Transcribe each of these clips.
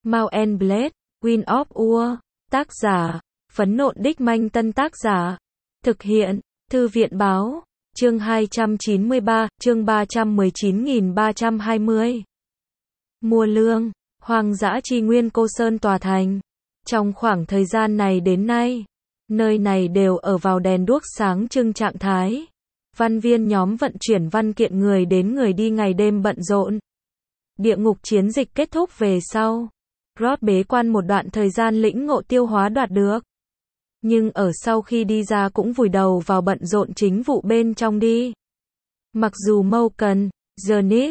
Mount and Blade, Wind of War. Tác giả, Phấn Nộn Đích Manh. Tân tác giả, thực hiện, Thư viện Báo. Chương 293, chương 319.320. Mua lương, hoang dã tri nguyên Cô Sơn tòa thành. Trong khoảng thời gian này đến nay, nơi này đều ở vào đèn đuốc sáng trưng trạng thái. Văn viên nhóm vận chuyển văn kiện người đến người đi ngày đêm bận rộn. Địa ngục chiến dịch kết thúc về sau, Roth bế quan một đoạn thời gian lĩnh ngộ tiêu hóa đoạt được. Nhưng ở sau khi đi ra cũng vùi đầu vào bận rộn chính vụ bên trong đi. Mặc dù Malcolm, Janice,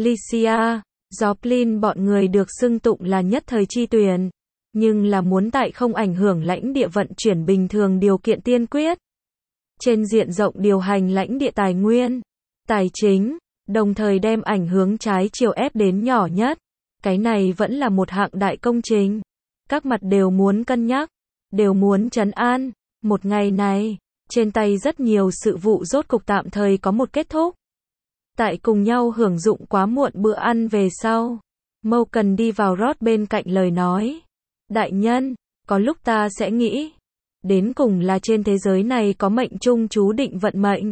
Lycia, Joplin bọn người được xưng tụng là nhất thời chi tuyển, nhưng là muốn tại không ảnh hưởng lãnh địa vận chuyển bình thường điều kiện tiên quyết. Trên diện rộng điều hành lãnh địa tài nguyên, tài chính, đồng thời đem ảnh hướng trái chiều ép đến nhỏ nhất. Cái này vẫn là một hạng đại công trình. Các mặt đều muốn cân nhắc, đều muốn trấn an. Một ngày này, trên tay rất nhiều sự vụ rốt cục tạm thời có một kết thúc. Tại cùng nhau hưởng dụng quá muộn bữa ăn về sau, Malcolm đi vào Roth bên cạnh lời nói. Đại nhân, có lúc ta sẽ nghĩ, đến cùng là trên thế giới này có mệnh chung chú định vận mệnh,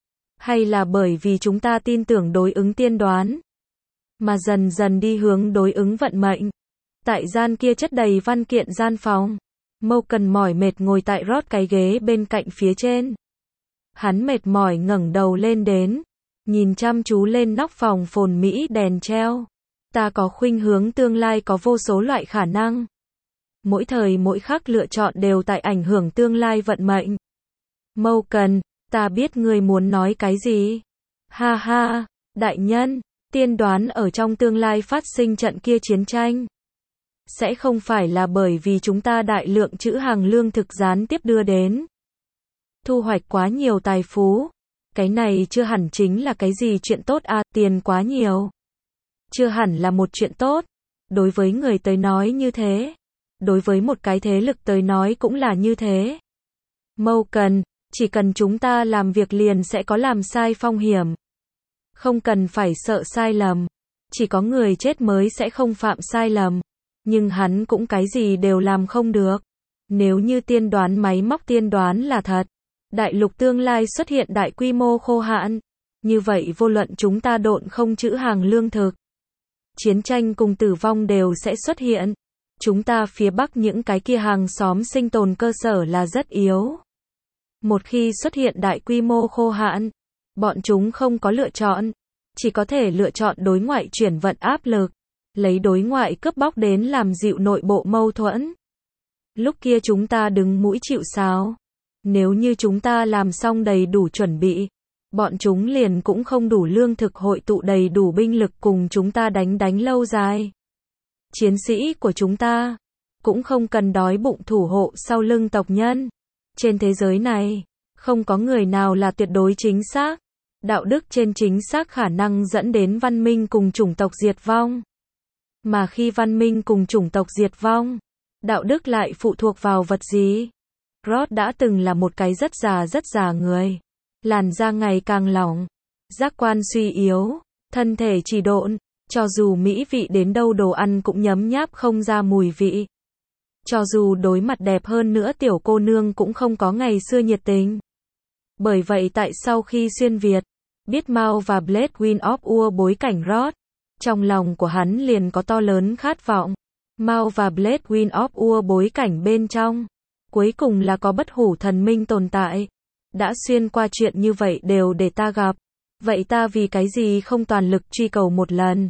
hay là bởi vì chúng ta tin tưởng đối ứng tiên đoán, mà dần dần đi hướng đối ứng vận mệnh. Tại gian kia chất đầy văn kiện gian phòng, Malcolm mỏi mệt ngồi tại Roth cái ghế bên cạnh phía trên. Hắn mệt mỏi ngẩng đầu lên đến, nhìn chăm chú lên nóc phòng phồn mỹ đèn treo. Ta có khuynh hướng tương lai có vô số loại khả năng. Mỗi thời mỗi khắc lựa chọn đều tại ảnh hưởng tương lai vận mệnh. Malcolm, ta biết ngươi muốn nói cái gì. Ha ha, đại nhân, tiên đoán ở trong tương lai phát sinh trận kia chiến tranh. Sẽ không phải là bởi vì chúng ta đại lượng trữ hàng lương thực gián tiếp đưa đến. Thu hoạch quá nhiều tài phú. Cái này chưa hẳn chính là cái gì chuyện tốt à, tiền quá nhiều. Chưa hẳn là một chuyện tốt. Đối với người tới nói như thế. Đối với một cái thế lực tới nói cũng là như thế. Malcolm, chỉ cần chúng ta làm việc liền sẽ có làm sai phong hiểm. Không cần phải sợ sai lầm. Chỉ có người chết mới sẽ không phạm sai lầm. Nhưng hắn cũng cái gì đều làm không được. Nếu như tiên đoán máy móc tiên đoán là thật, đại lục tương lai xuất hiện đại quy mô khô hạn, như vậy vô luận chúng ta độn không trữ hàng lương thực, chiến tranh cùng tử vong đều sẽ xuất hiện. Chúng ta phía Bắc những cái kia hàng xóm sinh tồn cơ sở là rất yếu. Một khi xuất hiện đại quy mô khô hạn, bọn chúng không có lựa chọn, chỉ có thể lựa chọn đối ngoại chuyển vận áp lực, lấy đối ngoại cướp bóc đến làm dịu nội bộ mâu thuẫn. Lúc kia chúng ta đứng mũi chịu sào. Nếu như chúng ta làm xong đầy đủ chuẩn bị, bọn chúng liền cũng không đủ lương thực hội tụ đầy đủ binh lực cùng chúng ta đánh lâu dài. Chiến sĩ của chúng ta cũng không cần đói bụng thủ hộ sau lưng tộc nhân. Trên thế giới này, không có người nào là tuyệt đối chính xác. Đạo đức trên chính xác khả năng dẫn đến văn minh cùng chủng tộc diệt vong. Mà khi văn minh cùng chủng tộc diệt vong, đạo đức lại phụ thuộc vào vật gì? Roth đã từng là một cái rất già người. Làn da ngày càng lỏng, giác quan suy yếu, thân thể trì độn, cho dù mỹ vị đến đâu đồ ăn cũng nhấm nháp không ra mùi vị. Cho dù đối mặt đẹp hơn nữa tiểu cô nương cũng không có ngày xưa nhiệt tình. Bởi vậy tại sau khi xuyên Việt, biết Mount và Blade Wind of War bối cảnh Roth, trong lòng của hắn liền có to lớn khát vọng. Mount và Blade Wind of War bối cảnh bên trong, cuối cùng là có bất hủ thần minh tồn tại. Đã xuyên qua chuyện như vậy đều để ta gặp. Vậy ta vì cái gì không toàn lực truy cầu một lần?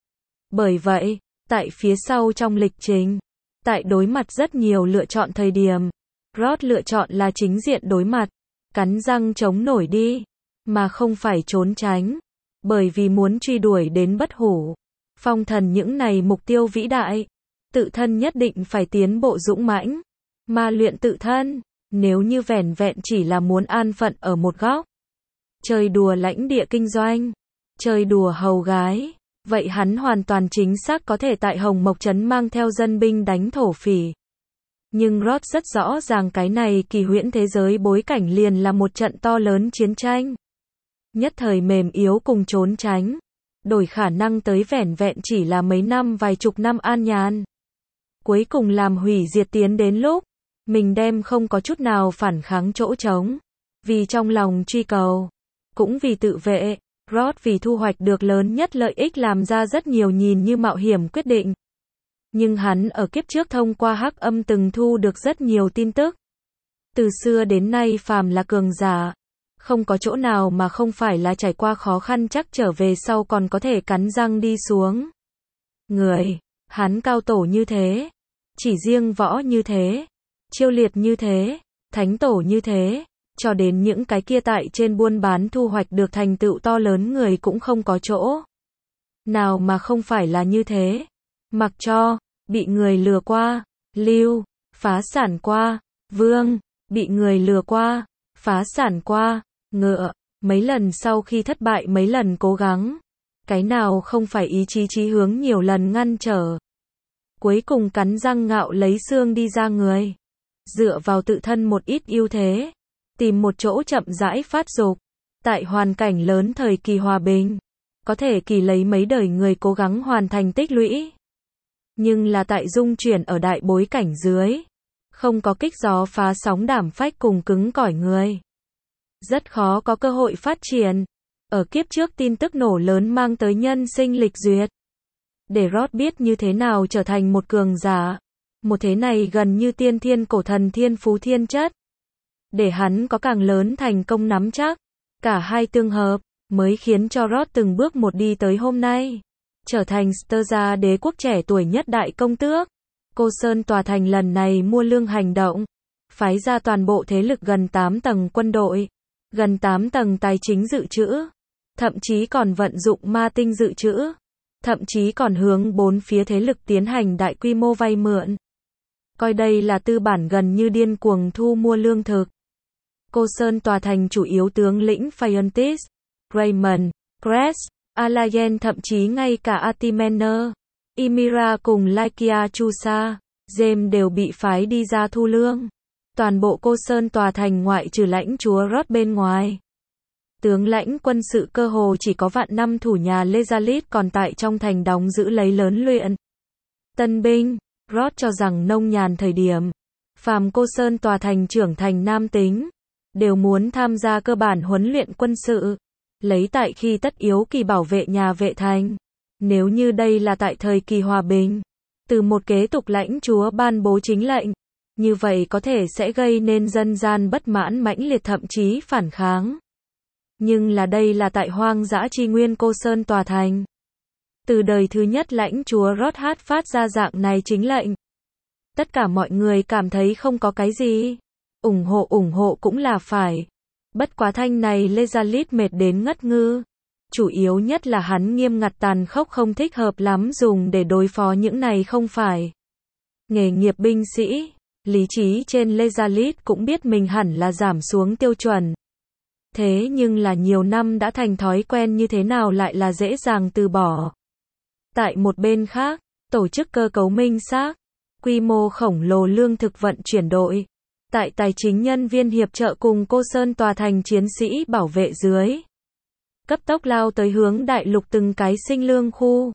Bởi vậy, tại phía sau trong lịch trình, tại đối mặt rất nhiều lựa chọn thời điểm, Roth lựa chọn là chính diện đối mặt, cắn răng chống nổi đi, mà không phải trốn tránh. Bởi vì muốn truy đuổi đến bất hủ, phong thần những này mục tiêu vĩ đại, tự thân nhất định phải tiến bộ dũng mãnh, mà luyện tự thân. Nếu như vẻn vẹn chỉ là muốn an phận ở một góc, chơi đùa lãnh địa kinh doanh, chơi đùa hầu gái, vậy hắn hoàn toàn chính xác có thể tại Hồng Mộc Trấn mang theo dân binh đánh thổ phỉ. Nhưng Roth rất rõ ràng cái này kỳ huyễn thế giới bối cảnh liền là một trận to lớn chiến tranh. Nhất thời mềm yếu cùng trốn tránh, đổi khả năng tới vẻn vẹn chỉ là mấy năm vài chục năm an nhàn. cuối cùng làm hủy diệt tiến đến lúc mình đem không có chút nào phản kháng chỗ trống. Vì trong lòng truy cầu, cũng vì tự vệ, Rod vì thu hoạch được lớn nhất lợi ích làm ra rất nhiều nhìn như mạo hiểm quyết định. Nhưng hắn ở kiếp trước thông qua hắc âm từng thu được rất nhiều tin tức. Từ xưa đến nay phàm là cường giả, không có chỗ nào mà không phải là trải qua khó khăn chắc trở về sau còn có thể cắn răng đi xuống. Người, hắn cao tổ như thế, chỉ riêng võ như thế, chiêu liệt như thế, thánh tổ như thế, cho đến những cái kia tại trên buôn bán thu hoạch được thành tựu to lớn người cũng không có chỗ nào mà không phải là như thế. Mặc cho bị người lừa qua, Lưu phá sản qua, Vương bị người lừa qua, phá sản qua, Ngựa mấy lần sau khi thất bại mấy lần cố gắng, cái nào không phải ý chí chí hướng nhiều lần ngăn trở. Cuối cùng cắn răng ngạo lấy xương đi ra người, dựa vào tự thân một ít ưu thế, tìm một chỗ chậm rãi phát dục. Tại hoàn cảnh lớn thời kỳ hòa bình, có thể kỳ lấy mấy đời người cố gắng hoàn thành tích lũy. Nhưng là tại dung chuyển ở đại bối cảnh dưới, không có kích gió phá sóng đảm phách cùng cứng cỏi người, rất khó có cơ hội phát triển. Ở kiếp trước tin tức nổ lớn mang tới nhân sinh lịch duyệt, để Rod biết như thế nào trở thành một cường giả. Một thế này gần như tiên thiên cổ thần thiên phú thiên chất, để hắn có càng lớn thành công nắm chắc. Cả hai tương hợp, mới khiến cho Rod từng bước một đi tới hôm nay, trở thành Sterza đế quốc trẻ tuổi nhất đại công tước. Cô Sơn tòa thành lần này mua lương hành động, phái ra toàn bộ thế lực gần 8 tầng quân đội, gần 8 tầng tài chính dự trữ, thậm chí còn vận dụng ma tinh dự trữ, thậm chí còn hướng 4 phía thế lực tiến hành đại quy mô vay mượn. Coi đây là tư bản gần như điên cuồng thu mua lương thực. Cô Sơn tòa thành chủ yếu tướng lĩnh Phiontis, Raymond, Cress, Alayen thậm chí ngay cả Atimener, Ymira cùng Lykia Chusa, James đều bị phái đi ra thu lương. Toàn bộ Cô Sơn tòa thành ngoại trừ lãnh chúa Rod bên ngoài, tướng lãnh quân sự cơ hồ chỉ có vạn năm thủ nhà Lezalit còn tại trong thành đóng giữ lấy lớn luyện tân binh. Rod cho rằng nông nhàn thời điểm, phàm Cô Sơn tòa thành trưởng thành nam tính, đều muốn tham gia cơ bản huấn luyện quân sự, lấy tại khi tất yếu kỳ bảo vệ nhà vệ thành. Nếu như đây là tại thời kỳ hòa bình, từ một kế tục lãnh chúa ban bố chính lệnh, như vậy có thể sẽ gây nên dân gian bất mãn mãnh liệt thậm chí phản kháng. Nhưng là đây là tại hoang dã tri nguyên Cô Sơn tòa thành. Từ đời thứ nhất lãnh chúa Rod hát phát ra dạng này chính lệnh, tất cả mọi người cảm thấy không có cái gì, ủng hộ cũng là phải. Bất quá thanh này Lezalit mệt đến ngất ngư. Chủ yếu nhất là hắn nghiêm ngặt tàn khốc không thích hợp lắm dùng để đối phó những này không phải nghề nghiệp binh sĩ. Lý trí trên Lezalit cũng biết mình hẳn là giảm xuống tiêu chuẩn. Thế nhưng là nhiều năm đã thành thói quen như thế nào lại là dễ dàng từ bỏ. Tại một bên khác, tổ chức cơ cấu minh xác, quy mô khổng lồ lương thực vận chuyển đội. Tại tài chính nhân viên hiệp trợ cùng Cô Sơn tòa thành chiến sĩ bảo vệ dưới, cấp tốc lao tới hướng đại lục từng cái sinh lương khu.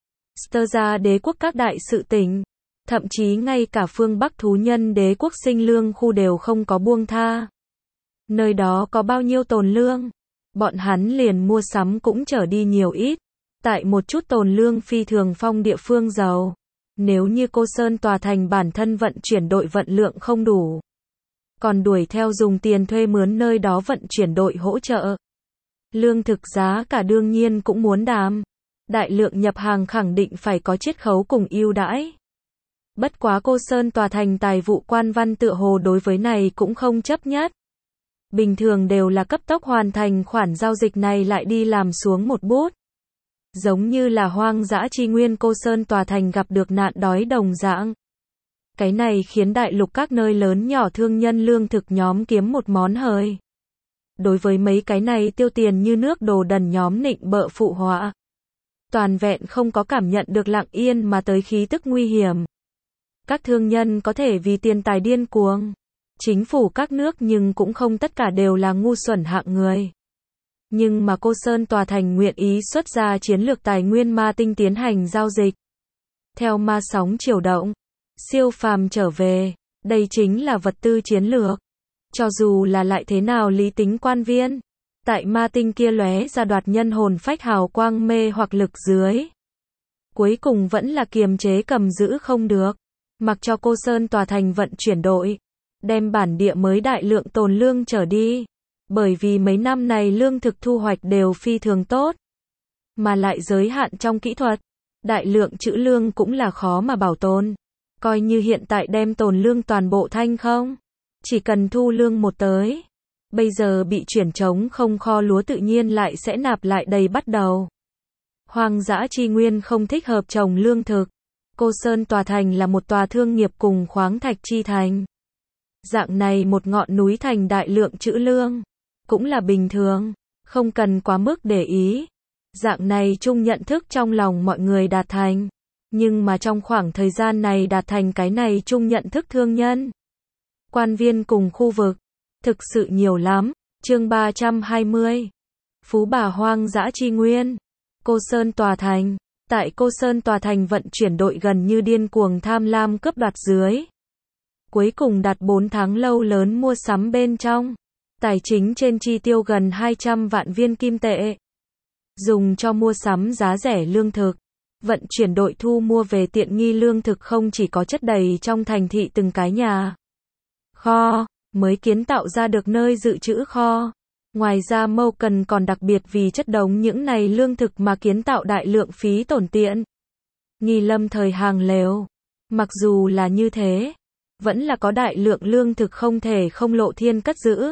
Sterza đế quốc các đại sự tỉnh, thậm chí ngay cả phương Bắc thú nhân đế quốc sinh lương khu đều không có buông tha. Nơi đó có bao nhiêu tồn lương, bọn hắn liền mua sắm cũng trở đi nhiều ít. Tại một chút tồn lương phi thường phong địa phương giàu, nếu như Cô Sơn tòa thành bản thân vận chuyển đội vận lượng không đủ, còn đuổi theo dùng tiền thuê mướn nơi đó vận chuyển đội hỗ trợ. Lương thực giá cả đương nhiên cũng muốn đàm. Đại lượng nhập hàng khẳng định phải có chiết khấu cùng ưu đãi. Bất quá Cô Sơn tòa thành tài vụ quan văn tựa hồ đối với này cũng không chấp nhất. Bình thường đều là cấp tốc hoàn thành khoản giao dịch này lại đi làm xuống một bút. Giống như là hoang dã tri nguyên Cô Sơn tòa thành gặp được nạn đói đồng dạng. Cái này khiến đại lục các nơi lớn nhỏ thương nhân lương thực nhóm kiếm một món hời. Đối với mấy cái này tiêu tiền như nước đồ đần nhóm nịnh bợ phụ họa, toàn vẹn không có cảm nhận được lặng yên mà tới khí tức nguy hiểm. Các thương nhân có thể vì tiền tài điên cuồng, chính phủ các nước nhưng cũng không tất cả đều là ngu xuẩn hạng người. Nhưng mà Cô Sơn tòa thành nguyện ý xuất ra chiến lược tài nguyên ma tinh tiến hành giao dịch. Theo ma sóng chiều động, siêu phàm trở về, đây chính là vật tư chiến lược. Cho dù là lại thế nào lý tính quan viên, tại ma tinh kia lóe ra đoạt nhân hồn phách hào quang mê hoặc lực dưới. Cuối cùng vẫn là kiềm chế cầm giữ không được, mặc cho Cô Sơn tòa thành vận chuyển đội, đem bản địa mới đại lượng tồn lương trở đi. Bởi vì mấy năm này lương thực thu hoạch đều phi thường tốt, mà lại giới hạn trong kỹ thuật, đại lượng trữ lương cũng là khó mà bảo tồn. Coi như hiện tại đem tồn lương toàn bộ thanh không, chỉ cần thu lương một tới, bây giờ bị chuyển trống không kho lúa tự nhiên lại sẽ nạp lại đầy bắt đầu. Hoang dã chi nguyên không thích hợp trồng lương thực. Cô Sơn tòa thành là một tòa thương nghiệp cùng khoáng thạch chi thành. Dạng này một ngọn núi thành đại lượng trữ lương, cũng là bình thường, không cần quá mức để ý. Dạng này chung nhận thức trong lòng mọi người đạt thành. Nhưng mà trong khoảng thời gian này đạt thành cái này chung nhận thức thương nhân, quan viên cùng khu vực, thực sự nhiều lắm. Chương 320. Phú bà hoang dã chi nguyên. Cô Sơn tòa thành. Tại Cô Sơn tòa thành vận chuyển đội gần như điên cuồng tham lam cướp đoạt dưới. Cuối cùng đạt 4 tháng lâu lớn mua sắm bên trong. Tài chính trên chi tiêu gần 200 vạn viên kim tệ. Dùng cho mua sắm giá rẻ lương thực. Vận chuyển đội thu mua về tiện nghi lương thực không chỉ có chất đầy trong thành thị từng cái nhà kho, mới kiến tạo ra được nơi dự trữ kho. Ngoài ra Mâu Cần còn đặc biệt vì chất đống những này lương thực mà kiến tạo đại lượng phí tổn tiện nghi lâm thời hàng lều. Mặc dù là như thế, vẫn là có đại lượng lương thực không thể không lộ thiên cất giữ.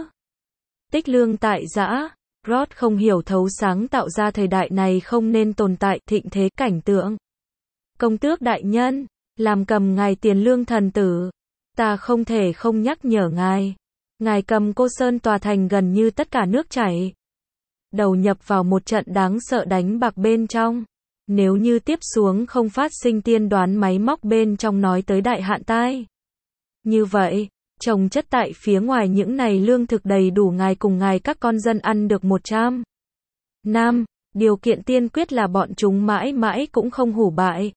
Tích lương tại giã, Rod không hiểu thấu sáng tạo ra thời đại này không nên tồn tại thịnh thế cảnh tượng. Công tước đại nhân, làm cầm ngài tiền lương thần tử, ta không thể không nhắc nhở ngài. Ngài cầm Cô Sơn tòa thành gần như tất cả nước chảy, đầu nhập vào một trận đáng sợ đánh bạc bên trong. Nếu như tiếp xuống không phát sinh tiên đoán máy móc bên trong nói tới đại hạn tai, như vậy, trồng chất tại phía ngoài những này lương thực đầy đủ ngài cùng ngài các con dân ăn được 100 năm. Điều kiện tiên quyết là bọn chúng mãi mãi cũng không hủ bại.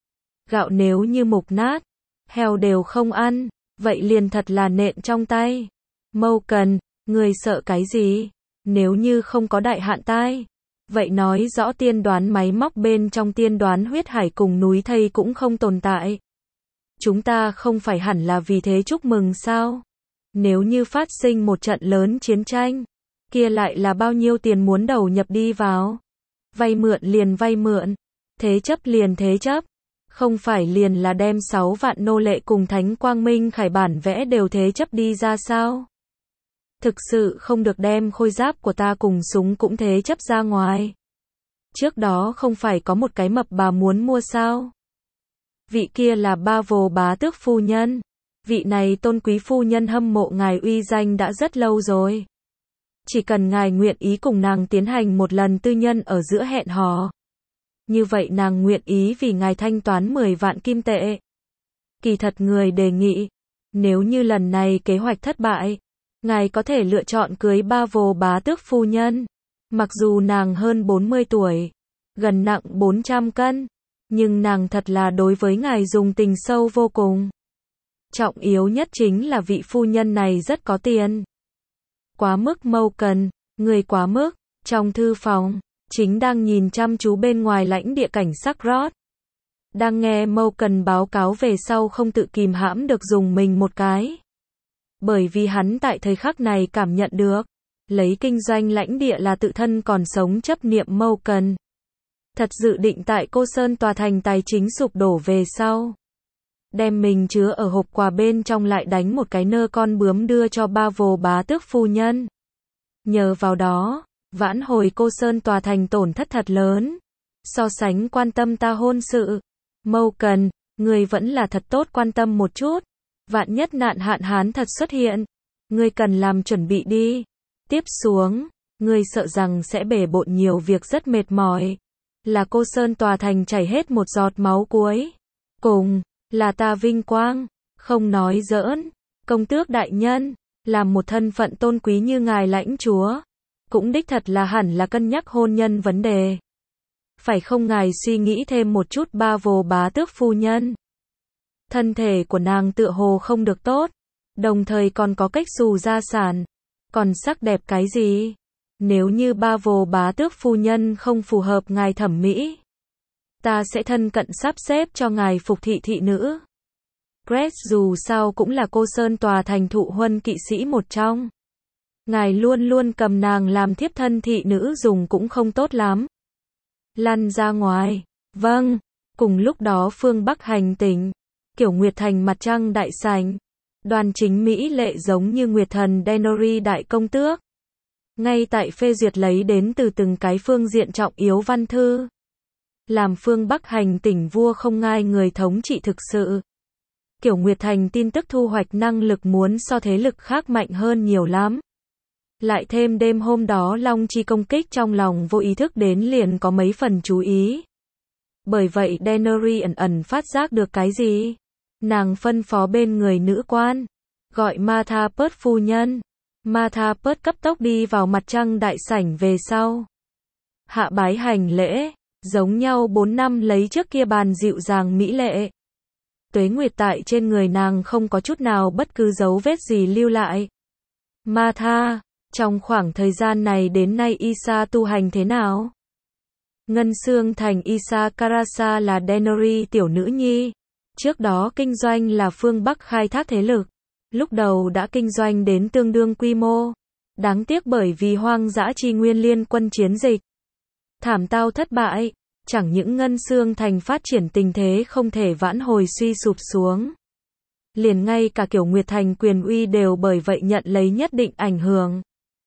Gạo nếu như mục nát, heo đều không ăn, vậy liền thật là nện trong tay. Mâu Cần, người sợ cái gì? Nếu như không có đại hạn tai, vậy nói rõ tiên đoán máy móc bên trong tiên đoán huyết hải cùng núi thây cũng không tồn tại. Chúng ta không phải hẳn là vì thế chúc mừng sao? Nếu như phát sinh một trận lớn chiến tranh, kia lại là bao nhiêu tiền muốn đầu nhập đi vào? Vay mượn liền vay mượn, thế chấp liền thế chấp, không phải liền là đem 6 vạn nô lệ cùng Thánh Quang Minh Khải bản vẽ đều thế chấp đi ra sao? Thực sự không được đem khôi giáp của ta cùng súng cũng thế chấp ra ngoài. Trước đó không phải có một cái mập bà muốn mua sao? Vị kia là Ba Vồ bá tước phu nhân. Vị này tôn quý phu nhân hâm mộ ngài uy danh đã rất lâu rồi. Chỉ cần ngài nguyện ý cùng nàng tiến hành một lần tư nhân ở giữa hẹn hò, như vậy nàng nguyện ý vì ngài thanh toán 10 vạn kim tệ. Kỳ thật người đề nghị, nếu như lần này kế hoạch thất bại, ngài có thể lựa chọn cưới Ba Vồ bá tước phu nhân. Mặc dù nàng hơn 40 tuổi, gần nặng 400 cân, nhưng nàng thật là đối với ngài dùng tình sâu vô cùng. Trọng yếu nhất chính là vị phu nhân này rất có tiền. Quá mức Mâu Cần, người quá mức. Trong thư phòng, chính đang nhìn chăm chú bên ngoài lãnh địa cảnh sắc Rod. Đang nghe Mâu Cần báo cáo về sau không tự kìm hãm được dùng mình một cái. Bởi vì hắn tại thời khắc này cảm nhận được, lấy kinh doanh lãnh địa là tự thân còn sống chấp niệm Mâu Cần. Thật dự định tại Cô Sơn tòa thành tài chính sụp đổ về sau, đem mình chứa ở hộp quà bên trong lại đánh một cái nơ con bướm đưa cho Ba Vồ bá tước phu nhân. Nhờ vào đó, vãn hồi Cô Sơn tòa thành tổn thất thật lớn. So sánh quan tâm ta hôn sự, Mâu Cần, người vẫn là thật tốt quan tâm một chút. Vạn nhất nạn hạn hán thật xuất hiện, ngươi cần làm chuẩn bị đi. Tiếp xuống, ngươi sợ rằng sẽ bể bộn nhiều việc rất mệt mỏi. Là Cô Sơn tòa thành chảy hết một giọt máu cuối cùng, là ta vinh quang, không nói giỡn. Công tước đại nhân, làm một thân phận tôn quý như ngài lãnh chúa, cũng đích thật là hẳn là cân nhắc hôn nhân vấn đề. Phải không ngài suy nghĩ thêm một chút Ba Vồ bá tước phu nhân? Thân thể của nàng tựa hồ không được tốt, đồng thời còn có cách xù gia sản, còn sắc đẹp cái gì? Nếu như ba vồ bá tước phu nhân không phù hợp ngài thẩm mỹ, ta sẽ thân cận sắp xếp cho ngài phục thị thị nữ. Grace dù sao cũng là cô Sơn Tòa Thành thụ huân kỵ sĩ một trong. Ngài luôn luôn cầm nàng làm thiếp thân thị nữ dùng cũng không tốt lắm. Lăn ra ngoài. Vâng. Cùng lúc đó phương Bắc hành tỉnh, Kiểu Nguyệt Thành mặt trăng đại sảnh, đoan chính mỹ lệ giống như Nguyệt thần Denori đại công tước. Ngay tại phê duyệt lấy đến từ từng cái phương diện trọng yếu văn thư. Làm phương Bắc hành tỉnh vua không ngai người thống trị thực sự. Kiểu Nguyệt Thành tin tức thu hoạch năng lực muốn so thế lực khác mạnh hơn nhiều lắm. Lại thêm đêm hôm đó Long Chi công kích trong lòng vô ý thức đến liền có mấy phần chú ý. Bởi vậy Denori ẩn ẩn phát giác được cái gì? Nàng phân phó bên người nữ quan, gọi Martha Pert phu nhân. Martha Pert cấp tốc đi vào mặt trăng đại sảnh về sau. Hạ bái hành lễ, giống nhau 4 năm lấy trước kia bàn dịu dàng mỹ lệ. Tuế nguyệt tại trên người nàng không có chút nào bất cứ dấu vết gì lưu lại. Martha, trong khoảng thời gian này đến nay Isa tu hành thế nào? Ngân Xương Thành Isa Karasa là Denori tiểu nữ nhi. Trước đó kinh doanh là phương Bắc khai thác thế lực. Lúc đầu đã kinh doanh đến tương đương quy mô. Đáng tiếc bởi vì hoang dã chi nguyên liên quân chiến dịch thảm tao thất bại. Chẳng những Ngân Xương Thành phát triển tình thế không thể vãn hồi suy sụp xuống. Liền ngay cả Kiểu Nguyệt Thành quyền uy đều bởi vậy nhận lấy nhất định ảnh hưởng.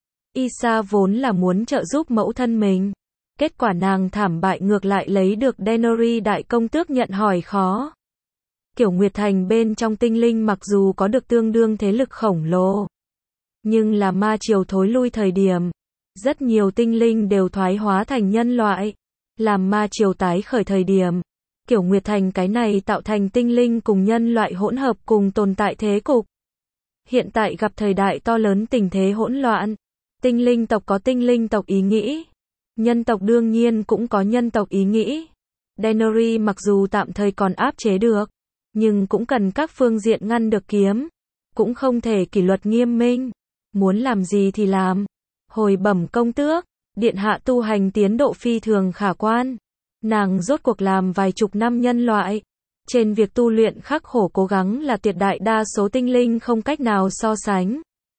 Isa vốn là muốn trợ giúp mẫu thân mình. Kết quả nàng thảm bại ngược lại lấy được Denori đại công tước nhận hỏi khó. Kiểu Nguyệt Thành bên trong tinh linh mặc dù có được tương đương thế lực khổng lồ, nhưng là ma triều thối lui thời điểm, rất nhiều tinh linh đều thoái hóa thành nhân loại. Làm ma triều tái khởi thời điểm, Kiểu Nguyệt Thành cái này tạo thành tinh linh cùng nhân loại hỗn hợp cùng tồn tại thế cục. Hiện tại gặp thời đại to lớn tình thế hỗn loạn, tinh linh tộc có tinh linh tộc ý nghĩ, nhân tộc đương nhiên cũng có nhân tộc ý nghĩ. Denori mặc dù tạm thời còn áp chế được, nhưng cũng cần các phương diện ngăn được kiếm, cũng không thể kỷ luật nghiêm minh, muốn làm gì thì làm. Hồi bẩm công tước, điện hạ tu hành tiến độ phi thường khả quan. Nàng rốt cuộc làm vài chục năm nhân loại. Trên việc tu luyện khắc khổ cố gắng là tuyệt đại đa số tinh linh không cách nào so sánh.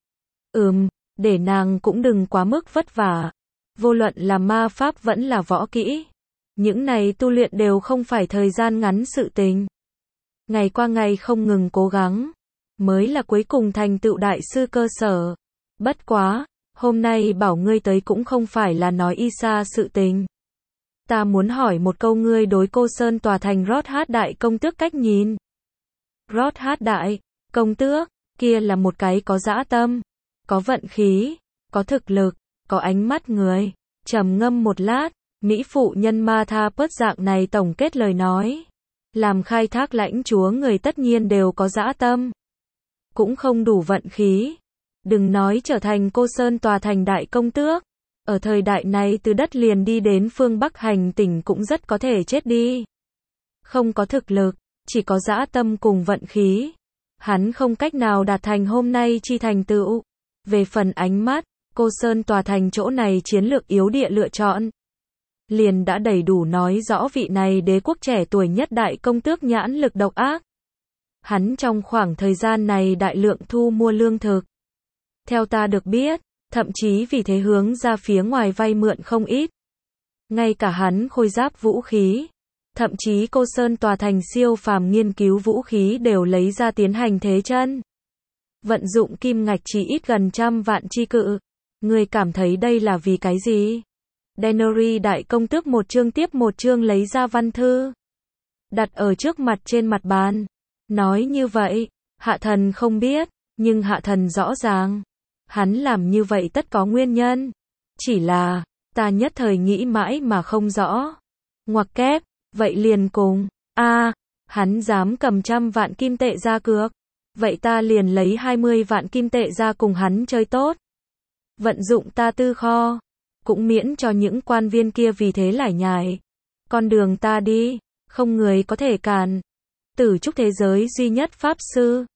Để nàng cũng đừng quá mức vất vả. Vô luận là ma pháp vẫn là võ kỹ. Những này tu luyện đều không phải thời gian ngắn sự tình. Ngày qua ngày không ngừng cố gắng, mới là cuối cùng thành tựu đại sư cơ sở. Bất quá, hôm nay bảo ngươi tới cũng không phải là nói Isa sự tình. Ta muốn hỏi một câu ngươi đối cô Sơn Tòa Thành Rothard đại công tước cách nhìn. Rothard đại công tước, kia là một cái có dã tâm, có vận khí, có thực lực, có ánh mắt người. Trầm ngâm một lát, mỹ phụ nhân Martha Pert dạng này tổng kết lời nói. Làm khai thác lãnh chúa người tất nhiên đều có dã tâm, cũng không đủ vận khí. Đừng nói trở thành cô Sơn Tòa Thành đại công tước, ở thời đại này từ đất liền đi đến phương Bắc hành tỉnh cũng rất có thể chết đi. Không có thực lực, chỉ có dã tâm cùng vận khí, hắn không cách nào đạt thành hôm nay chi thành tựu. Về phần ánh mắt, cô Sơn Tòa Thành chỗ này chiến lược yếu địa lựa chọn, liền đã đầy đủ nói rõ vị này đế quốc trẻ tuổi nhất đại công tước nhãn lực độc ác. Hắn trong khoảng thời gian này đại lượng thu mua lương thực. Theo ta được biết, thậm chí vì thế hướng ra phía ngoài vay mượn không ít. Ngay cả hắn khôi giáp vũ khí, thậm chí cô Sơn Tòa Thành siêu phàm nghiên cứu vũ khí đều lấy ra tiến hành thế chân. Vận dụng kim ngạch chỉ ít gần 100 vạn chi cự. Người cảm thấy đây là vì cái gì? Denori đại công tước một chương tiếp một chương lấy ra văn thư, đặt ở trước mặt trên mặt bàn. Nói như vậy, hạ thần không biết, nhưng hạ thần rõ ràng. Hắn làm như vậy tất có nguyên nhân. Chỉ là, ta nhất thời nghĩ mãi mà không rõ. Ngoặc kép, vậy liền cùng. Hắn dám cầm 100 vạn kim tệ ra cược. Vậy ta liền lấy 20 vạn kim tệ ra cùng hắn chơi tốt. Vận dụng ta tư kho. Cũng miễn cho những quan viên kia vì thế lải nhải. Con đường ta đi, không người có thể cản. Tử trúc thế giới duy nhất Pháp Sư.